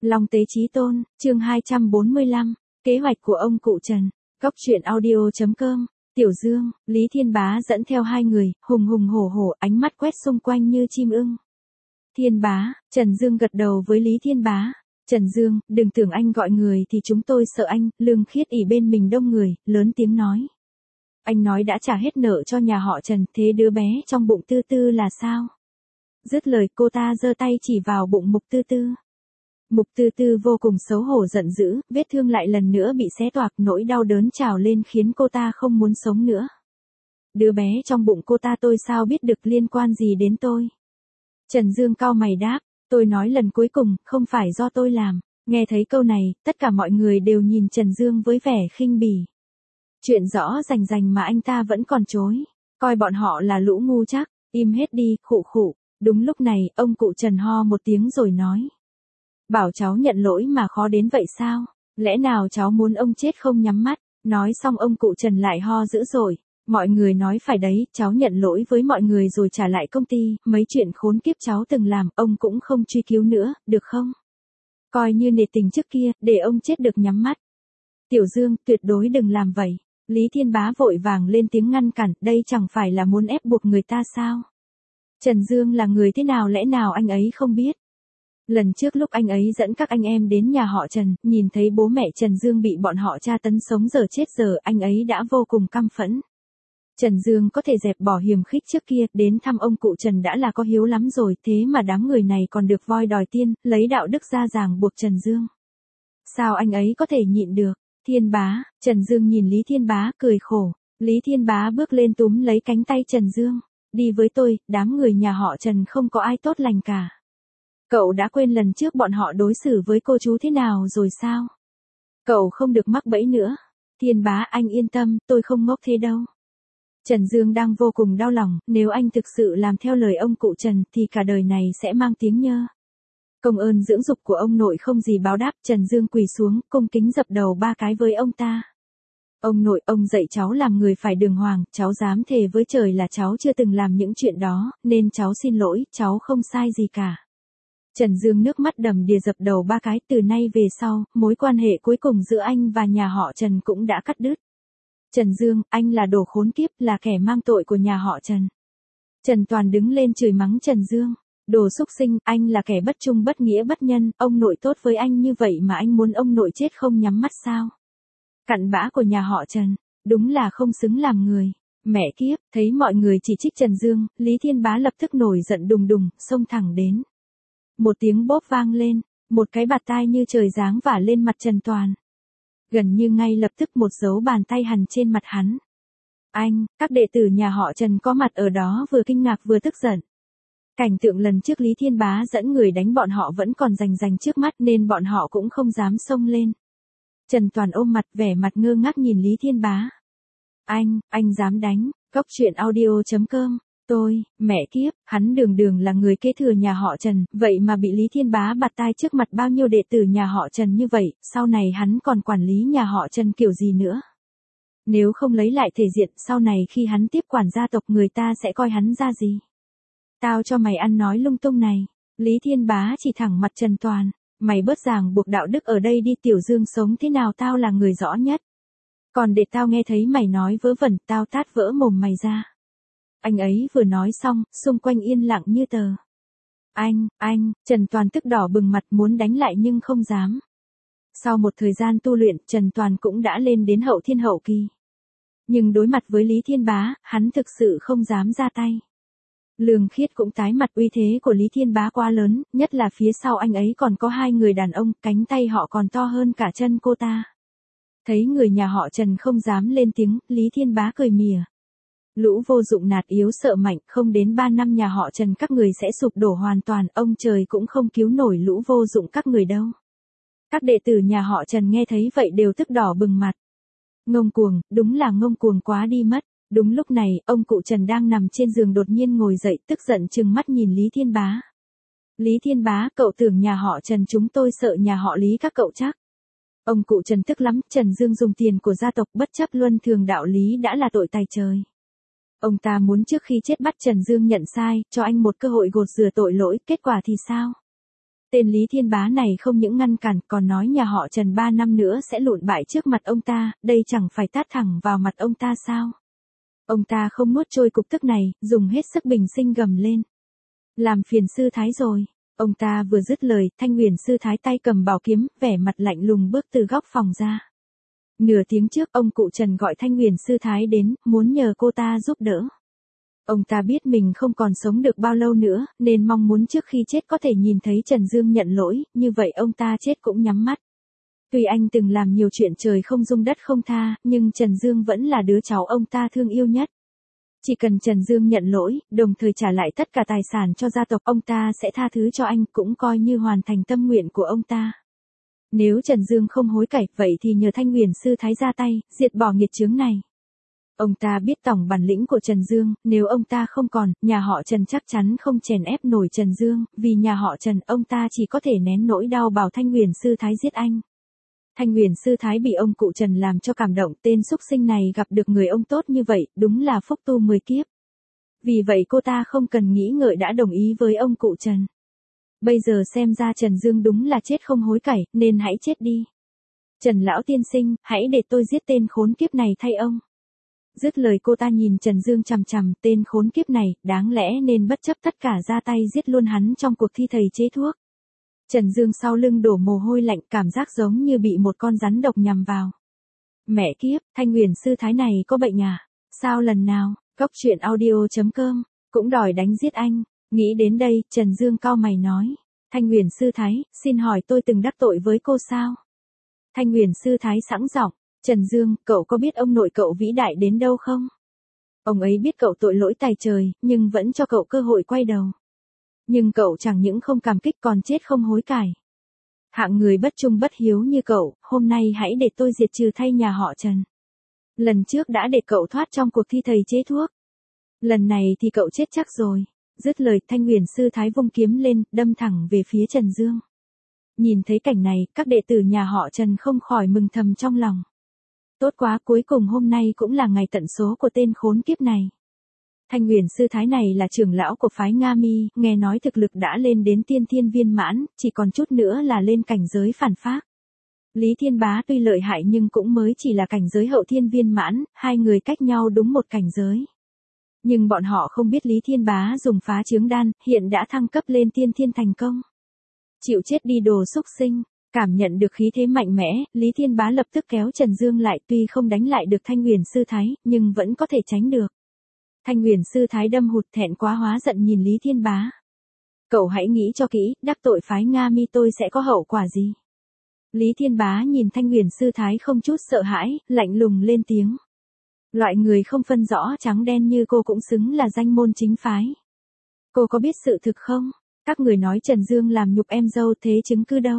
Long Tế Chí Tôn, chương 245, kế hoạch của ông cụ Trần. Cóc truyện audio.com. Tiểu Dương, Lý Thiên Bá dẫn theo hai người, hùng hùng hổ hổ, ánh mắt quét xung quanh như chim ưng. Thiên Bá, Trần Dương gật đầu với Lý Thiên Bá. Trần Dương, đừng tưởng anh gọi người thì chúng tôi sợ anh. Lương Khiết ỉ bên mình đông người, lớn tiếng nói. Anh nói đã trả hết nợ cho nhà họ Trần, thế đứa bé trong bụng Tư Tư là sao? Dứt lời cô ta giơ tay chỉ vào bụng Mục Tư Tư. Mục Tư Tư vô cùng xấu hổ giận dữ, vết thương lại lần nữa bị xé toạc, nỗi đau đớn trào lên khiến cô ta không muốn sống nữa. Đứa bé trong bụng cô ta tôi sao biết được, liên quan gì đến tôi? Trần Dương cau mày đáp, tôi nói lần cuối cùng, không phải do tôi làm. Nghe thấy câu này, tất cả mọi người đều nhìn Trần Dương với vẻ khinh bỉ. Chuyện rõ rành rành mà anh ta vẫn còn chối, coi bọn họ là lũ ngu chắc, im hết đi, khụ khụ. Đúng lúc này, ông cụ Trần ho một tiếng rồi nói. Bảo cháu nhận lỗi mà khó đến vậy sao? Lẽ nào cháu muốn ông chết không nhắm mắt? Nói xong ông cụ Trần lại ho dữ dội. Mọi người nói phải đấy, cháu nhận lỗi với mọi người rồi trả lại công ty, mấy chuyện khốn kiếp cháu từng làm, ông cũng không truy cứu nữa, được không? Coi như nể tình trước kia, để ông chết được nhắm mắt. Tiểu Dương, tuyệt đối đừng làm vậy. Lý Thiên Bá vội vàng lên tiếng ngăn cản, đây chẳng phải là muốn ép buộc người ta sao? Trần Dương là người thế nào, lẽ nào anh ấy không biết? Lần trước lúc anh ấy dẫn các anh em đến nhà họ Trần, nhìn thấy bố mẹ Trần Dương bị bọn họ tra tấn sống dở chết dở, anh ấy đã vô cùng căm phẫn. Trần Dương có thể dẹp bỏ hiềm khích trước kia, đến thăm ông cụ Trần đã là có hiếu lắm rồi, thế mà đám người này còn được voi đòi tiên, lấy đạo đức ra ràng buộc Trần Dương. Sao anh ấy có thể nhịn được? Thiên Bá, Trần Dương nhìn Lý Thiên Bá, cười khổ. Lý Thiên Bá bước lên túm lấy cánh tay Trần Dương. Đi với tôi, đám người nhà họ Trần không có ai tốt lành cả. Cậu đã quên lần trước bọn họ đối xử với cô chú thế nào rồi sao? Cậu không được mắc bẫy nữa. Thiên Bá, anh yên tâm, tôi không ngốc thế đâu. Trần Dương đang vô cùng đau lòng, nếu anh thực sự làm theo lời ông cụ Trần thì cả đời này sẽ mang tiếng nhơ. Công ơn dưỡng dục của ông nội không gì báo đáp, Trần Dương quỳ xuống, cung kính dập đầu 3 cái với ông ta. Ông nội, ông dạy cháu làm người phải đường hoàng, cháu dám thề với trời là cháu chưa từng làm những chuyện đó, nên cháu xin lỗi, cháu không sai gì cả. Trần Dương nước mắt đầm đìa dập đầu 3 cái, từ nay về sau, mối quan hệ cuối cùng giữa anh và nhà họ Trần cũng đã cắt đứt. Trần Dương, anh là đồ khốn kiếp, là kẻ mang tội của nhà họ Trần. Trần Toàn đứng lên chửi mắng Trần Dương. Đồ xúc sinh, anh là kẻ bất trung bất nghĩa bất nhân, ông nội tốt với anh như vậy mà anh muốn ông nội chết không nhắm mắt sao? Cặn bã của nhà họ Trần, đúng là không xứng làm người. Mẹ kiếp, thấy mọi người chỉ trích Trần Dương, Lý Thiên Bá lập tức nổi giận đùng đùng, xông thẳng đến. Một tiếng bóp vang lên, một cái bạt tai như trời giáng vả lên mặt Trần Toàn. Gần như ngay lập tức một dấu bàn tay hằn trên mặt hắn. Anh, các đệ tử nhà họ Trần có mặt ở đó vừa kinh ngạc vừa tức giận. Cảnh tượng lần trước Lý Thiên Bá dẫn người đánh bọn họ vẫn còn rành rành trước mắt nên bọn họ cũng không dám xông lên. Trần Toàn ôm mặt vẻ mặt ngơ ngác nhìn Lý Thiên Bá. Anh dám đánh, Cóc truyện audio.com. Mẹ kiếp, hắn đường đường là người kế thừa nhà họ Trần, vậy mà bị Lý Thiên Bá bạt tai trước mặt bao nhiêu đệ tử nhà họ Trần như vậy, sau này hắn còn quản lý nhà họ Trần kiểu gì nữa? Nếu không lấy lại thể diện, sau này khi hắn tiếp quản gia tộc người ta sẽ coi hắn ra gì? Tao cho mày ăn nói lung tung này. Lý Thiên Bá chỉ thẳng mặt Trần Toàn. Mày bớt ràng buộc đạo đức ở đây đi, Tiểu Dương sống thế nào tao là người rõ nhất. Còn để tao nghe thấy mày nói vớ vẩn, tao tát vỡ mồm mày ra. Anh ấy vừa nói xong, xung quanh yên lặng như tờ. Trần Toàn tức đỏ bừng mặt muốn đánh lại nhưng không dám. Sau một thời gian tu luyện, Trần Toàn cũng đã lên đến hậu thiên hậu kỳ. Nhưng đối mặt với Lý Thiên Bá, hắn thực sự không dám ra tay. Lương Khiết cũng tái mặt, uy thế của Lý Thiên Bá quá lớn, nhất là phía sau anh ấy còn có 2 người đàn ông, cánh tay họ còn to hơn cả chân cô ta. Thấy người nhà họ Trần không dám lên tiếng, Lý Thiên Bá cười mỉa. Lũ vô dụng nạt yếu sợ mạnh, không đến 3 năm nhà họ Trần các người sẽ sụp đổ hoàn toàn, ông trời cũng không cứu nổi lũ vô dụng các người đâu. Các đệ tử nhà họ Trần nghe thấy vậy đều tức đỏ bừng mặt. Ngông cuồng, đúng là ngông cuồng quá đi mất. Đúng lúc này, ông cụ Trần đang nằm trên giường đột nhiên ngồi dậy, tức giận trừng mắt nhìn Lý Thiên Bá. Lý Thiên Bá, cậu tưởng nhà họ Trần chúng tôi sợ nhà họ Lý các cậu chắc? Ông cụ Trần tức lắm, Trần Dương dùng tiền của gia tộc bất chấp luân thường đạo lý đã là tội tày trời. Ông ta muốn trước khi chết bắt Trần Dương nhận sai, cho anh một cơ hội gột rửa tội lỗi, kết quả thì sao? Tên Lý Thiên Bá này không những ngăn cản còn nói nhà họ Trần 3 năm nữa sẽ lụn bại trước mặt ông ta, đây chẳng phải tát thẳng vào mặt ông ta sao? Ông ta không nuốt trôi cục tức này, dùng hết sức bình sinh gầm lên. Làm phiền sư thái rồi. Ông ta vừa dứt lời, Thanh Huyền sư thái tay cầm bảo kiếm, vẻ mặt lạnh lùng bước từ góc phòng ra. Nửa tiếng trước ông cụ Trần gọi Thanh Huyền sư thái đến, muốn nhờ cô ta giúp đỡ. Ông ta biết mình không còn sống được bao lâu nữa, nên mong muốn trước khi chết có thể nhìn thấy Trần Dương nhận lỗi, như vậy ông ta chết cũng nhắm mắt. Tuy anh từng làm nhiều chuyện trời không dung đất không tha, nhưng Trần Dương vẫn là đứa cháu ông ta thương yêu nhất. Chỉ cần Trần Dương nhận lỗi, đồng thời trả lại tất cả tài sản cho gia tộc, ông ta sẽ tha thứ cho anh, cũng coi như hoàn thành tâm nguyện của ông ta. Nếu Trần Dương không hối cải, vậy thì nhờ Thanh Huyền sư thái ra tay, diệt bỏ nghiệt chướng này. Ông ta biết tổng bản lĩnh của Trần Dương, nếu ông ta không còn, nhà họ Trần chắc chắn không chèn ép nổi Trần Dương, vì nhà họ Trần, ông ta chỉ có thể nén nỗi đau bảo Thanh Huyền sư thái giết anh. Thanh Huyền sư thái bị ông cụ Trần làm cho cảm động, tên súc sinh này gặp được người ông tốt như vậy, đúng là phúc tu 10 kiếp. Vì vậy cô ta không cần nghĩ ngợi đã đồng ý với ông cụ Trần. Bây giờ xem ra Trần Dương đúng là chết không hối cải, nên hãy chết đi. Trần lão tiên sinh, hãy để tôi giết tên khốn kiếp này thay ông. Dứt lời cô ta nhìn Trần Dương chằm chằm, tên khốn kiếp này, đáng lẽ nên bất chấp tất cả ra tay giết luôn hắn trong cuộc thi thầy chế thuốc. Trần Dương sau lưng đổ mồ hôi lạnh, cảm giác giống như bị một con rắn độc nhằm vào. Mẹ kiếp, Thanh Huyền sư thái này có bệnh à? Sao lần nào, Cốc Truyện Audio.com, cũng đòi đánh giết anh. Nghĩ đến đây, Trần Dương cau mày nói. Thanh Huyền sư thái, xin hỏi tôi từng đắc tội với cô sao? Thanh Huyền sư thái sẵn giọng. Trần Dương, cậu có biết ông nội cậu vĩ đại đến đâu không? Ông ấy biết cậu tội lỗi tày trời, nhưng vẫn cho cậu cơ hội quay đầu. Nhưng cậu chẳng những không cảm kích còn chết không hối cải. Hạng người bất trung bất hiếu như cậu, hôm nay hãy để tôi diệt trừ thay nhà họ Trần. Lần trước đã để cậu thoát trong cuộc thi thầy chế thuốc. Lần này thì cậu chết chắc rồi. Dứt lời, Thanh Huyền sư thái vung kiếm lên, đâm thẳng về phía Trần Dương. Nhìn thấy cảnh này, các đệ tử nhà họ Trần không khỏi mừng thầm trong lòng. Tốt quá, cuối cùng hôm nay cũng là ngày tận số của tên khốn kiếp này. Thanh Huyền sư thái này là trưởng lão của phái Nga Mi, nghe nói thực lực đã lên đến tiên thiên viên mãn, chỉ còn chút nữa là lên cảnh giới phản phác. Lý Thiên Bá tuy lợi hại nhưng cũng mới chỉ là cảnh giới hậu thiên viên mãn, hai người cách nhau đúng một cảnh giới. Nhưng bọn họ không biết Lý Thiên Bá dùng phá chướng đan, hiện đã thăng cấp lên tiên thiên thành công. Chịu chết đi đồ xúc sinh. Cảm nhận được khí thế mạnh mẽ, Lý Thiên Bá lập tức kéo Trần Dương lại, tuy không đánh lại được Thanh Huyền sư thái, nhưng vẫn có thể tránh được. Thanh Huyền sư thái đâm hụt, thẹn quá hóa giận nhìn Lý Thiên Bá. Cậu hãy nghĩ cho kỹ, đắc tội phái Nga Mi tôi sẽ có hậu quả gì? Lý Thiên Bá nhìn Thanh Huyền sư thái không chút sợ hãi, lạnh lùng lên tiếng. Loại người không phân rõ trắng đen như cô cũng xứng là danh môn chính phái. Cô có biết sự thực không? Các người nói Trần Dương làm nhục em dâu, thế chứng cứ đâu?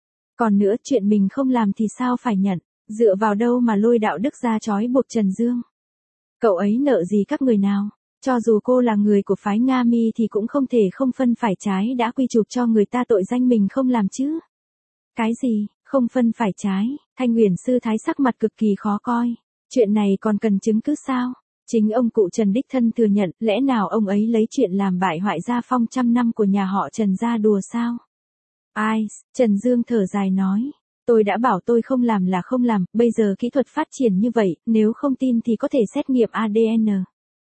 Còn nữa, chuyện mình không làm thì sao phải nhận, dựa vào đâu mà lôi đạo đức ra trói buộc Trần Dương? Cậu ấy nợ gì các người nào? Cho dù cô là người của phái Nga Mi thì cũng không thể không phân phải trái đã quy chụp cho người ta tội danh mình không làm chứ. Cái gì, không phân phải trái? Thanh Huyền sư thái sắc mặt cực kỳ khó coi. Chuyện này còn cần chứng cứ sao? Chính ông cụ Trần đích thân thừa nhận, lẽ nào ông ấy lấy chuyện làm bại hoại gia phong trăm năm của nhà họ Trần ra đùa sao? Ai, Trần Dương thở dài nói. Tôi đã bảo tôi không làm là không làm, bây giờ kỹ thuật phát triển như vậy, nếu không tin thì có thể xét nghiệm ADN.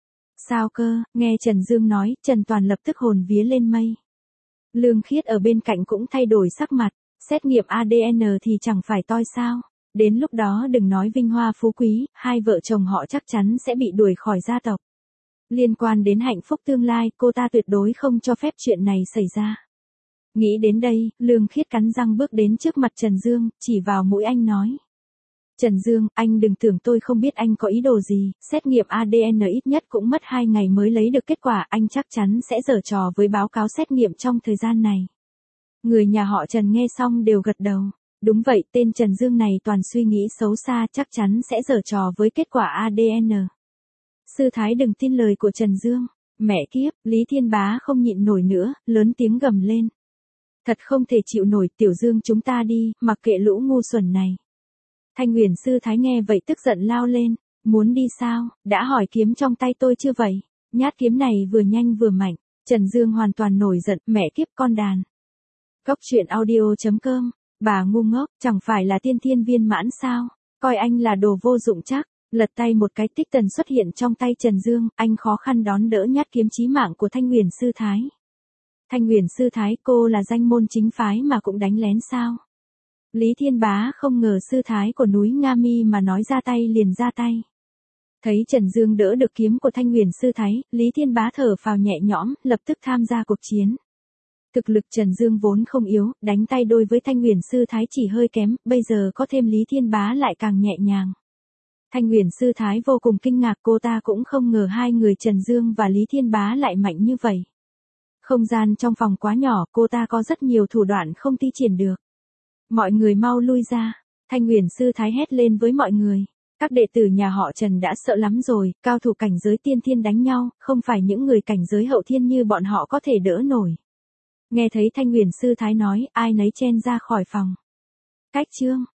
Sao cơ, nghe Trần Dương nói, Trần Toàn lập tức hồn vía lên mây. Lương Khiết ở bên cạnh cũng thay đổi sắc mặt, xét nghiệm ADN thì chẳng phải toi sao. Đến lúc đó đừng nói vinh hoa phú quý, hai vợ chồng họ chắc chắn sẽ bị đuổi khỏi gia tộc. Liên quan đến hạnh phúc tương lai, cô ta tuyệt đối không cho phép chuyện này xảy ra. Nghĩ đến đây, Lương Khiết cắn răng bước đến trước mặt Trần Dương, chỉ vào mũi anh nói. Trần Dương, anh đừng tưởng tôi không biết anh có ý đồ gì, xét nghiệm ADN ít nhất cũng mất 2 ngày mới lấy được kết quả, anh chắc chắn sẽ giở trò với báo cáo xét nghiệm trong thời gian này. Người nhà họ Trần nghe xong đều gật đầu. Đúng vậy, tên Trần Dương này toàn suy nghĩ xấu xa, chắc chắn sẽ giở trò với kết quả ADN. Sư thái đừng tin lời của Trần Dương. Mẹ kiếp, Lý Thiên Bá không nhịn nổi nữa, lớn tiếng gầm lên. Thật không thể chịu nổi, Tiểu Dương chúng ta đi, mặc kệ lũ ngu xuẩn này. Thanh Huyền sư thái nghe vậy tức giận lao lên. Muốn đi sao, đã hỏi kiếm trong tay tôi chưa vậy? Nhát kiếm này vừa nhanh vừa mạnh. Trần Dương hoàn toàn nổi giận, mẹ kiếp con đàn. Cốc truyện audio.com, bà ngu ngốc, chẳng phải là tiên thiên viên mãn sao, coi anh là đồ vô dụng chắc. Lật tay một cái tích tần xuất hiện trong tay Trần Dương, anh khó khăn đón đỡ nhát kiếm chí mạng của Thanh Huyền Sư Thái. Thanh Huyền Sư Thái, cô là danh môn chính phái mà cũng đánh lén sao? Lý Thiên Bá không ngờ sư thái của núi Nga Mi mà nói ra tay liền ra tay. Thấy Trần Dương đỡ được kiếm của Thanh Huyền Sư Thái, Lý Thiên Bá thở phào nhẹ nhõm, lập tức tham gia cuộc chiến. Thực lực Trần Dương vốn không yếu, đánh tay đôi với Thanh Huyền Sư Thái chỉ hơi kém, bây giờ có thêm Lý Thiên Bá lại càng nhẹ nhàng. Thanh Huyền Sư Thái vô cùng kinh ngạc, cô ta cũng không ngờ hai người Trần Dương và Lý Thiên Bá lại mạnh như vậy. Không gian trong phòng quá nhỏ, cô ta có rất nhiều thủ đoạn không thi triển được. Mọi người mau lui ra, Thanh Huyền Sư Thái hét lên với mọi người. Các đệ tử nhà họ Trần đã sợ lắm rồi, cao thủ cảnh giới tiên thiên đánh nhau, không phải những người cảnh giới hậu thiên như bọn họ có thể đỡ nổi. Nghe thấy Thanh Huyền Sư Thái nói, ai nấy chen ra khỏi phòng. Cách chương.